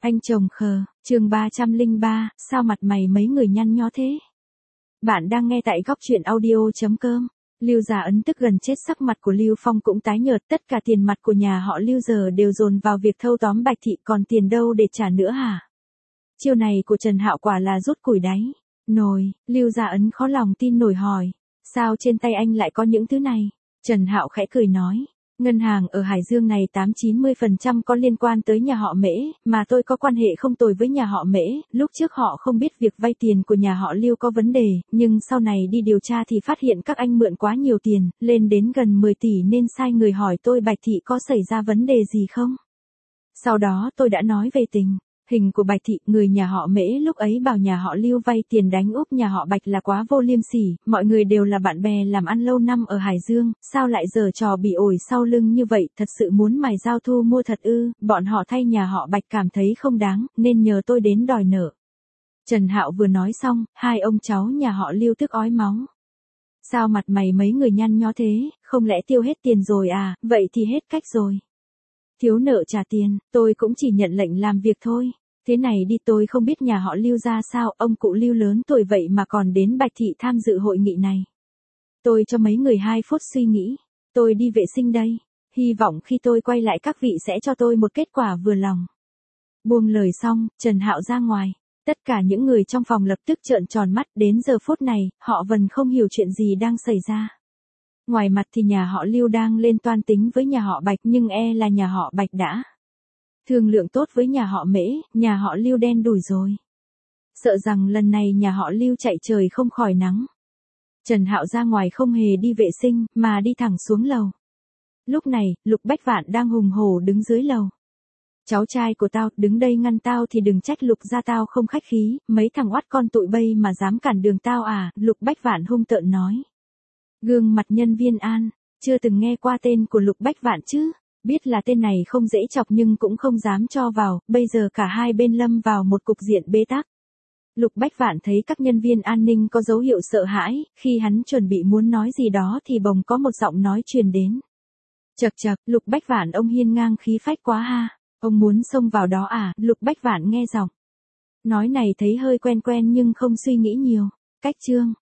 Anh chồng khờ, chương 303, sao mặt mày mấy người nhăn nhó thế? Bạn đang nghe tại góc truyện audio.com. Lưu Gia Ấn tức gần chết, sắc mặt của Lưu Phong cũng tái nhợt, tất cả tiền mặt của nhà họ Lưu giờ đều dồn vào việc thâu tóm Bạch Thị, còn tiền đâu để trả nữa hả? Chiêu này của Trần Hạo quả là rút củi đáy nồi. Lưu Gia Ấn khó lòng tin nổi hỏi, sao trên tay anh lại có những thứ này? Trần Hạo khẽ cười nói, ngân hàng ở Hải Dương này 80-90% có liên quan tới nhà họ Mễ, mà tôi có quan hệ không tồi với nhà họ Mễ, lúc trước họ không biết việc vay tiền của nhà họ Lưu có vấn đề, nhưng sau này đi điều tra thì phát hiện các anh mượn quá nhiều tiền, lên đến gần 10 tỷ nên sai người hỏi tôi Bạch Thị có xảy ra vấn đề gì không. Sau đó tôi đã nói về tình hình của Bạch Thị, người nhà họ Mễ lúc ấy bảo nhà họ Lưu vay tiền đánh úp nhà họ Bạch là quá vô liêm sỉ, mọi người đều là bạn bè làm ăn lâu năm ở Hải Dương, sao lại giở trò bị ổi sau lưng như vậy, thật sự muốn mài dao thu mua thật ư? Bọn họ thay nhà họ Bạch cảm thấy không đáng, nên nhờ tôi đến đòi nợ. Trần Hạo vừa nói xong, hai ông cháu nhà họ Lưu tức ói máu. Sao mặt mày mấy người nhăn nhó thế, không lẽ tiêu hết tiền rồi à? Vậy thì hết cách rồi. Thiếu nợ trả tiền, tôi cũng chỉ nhận lệnh làm việc thôi. Thế này đi, tôi không biết nhà họ Lưu ra sao, ông cụ Lưu lớn tuổi vậy mà còn đến Bạch Thị tham dự hội nghị này. Tôi cho mấy người 2 phút suy nghĩ, tôi đi vệ sinh đây, hy vọng khi tôi quay lại các vị sẽ cho tôi một kết quả vừa lòng. Buông lời xong, Trần Hạo ra ngoài, tất cả những người trong phòng lập tức trợn tròn mắt, đến giờ phút này, họ vẫn không hiểu chuyện gì đang xảy ra. Ngoài mặt thì nhà họ Lưu đang lên toan tính với nhà họ Bạch, nhưng là nhà họ Bạch đã thương lượng tốt với nhà họ Mễ, nhà họ Lưu đen đủi rồi. Sợ rằng lần này nhà họ Lưu chạy trời không khỏi nắng. Trần Hạo ra ngoài không hề đi vệ sinh, mà đi thẳng xuống lầu. Lúc này, Lục Bách Vạn đang hùng hổ đứng dưới lầu. Cháu trai của tao, đứng đây ngăn tao thì đừng trách Lục gia tao không khách khí, mấy thằng oắt con tụi bay mà dám cản đường tao à, Lục Bách Vạn hung tợn nói. Gương mặt nhân viên An, chưa từng nghe qua tên của Lục Bách Vạn chứ, biết là tên này không dễ chọc nhưng cũng không dám cho vào, bây giờ cả hai bên lâm vào một cục diện bế tắc. Lục Bách Vạn thấy các nhân viên an ninh có dấu hiệu sợ hãi, khi hắn chuẩn bị muốn nói gì đó thì bỗng có một giọng nói truyền đến. Chậc chậc, Lục Bách Vạn ông hiên ngang khí phách quá ha, ông muốn xông vào đó à? Lục Bách Vạn nghe giọng nói này thấy hơi quen quen nhưng không suy nghĩ nhiều. Cách chương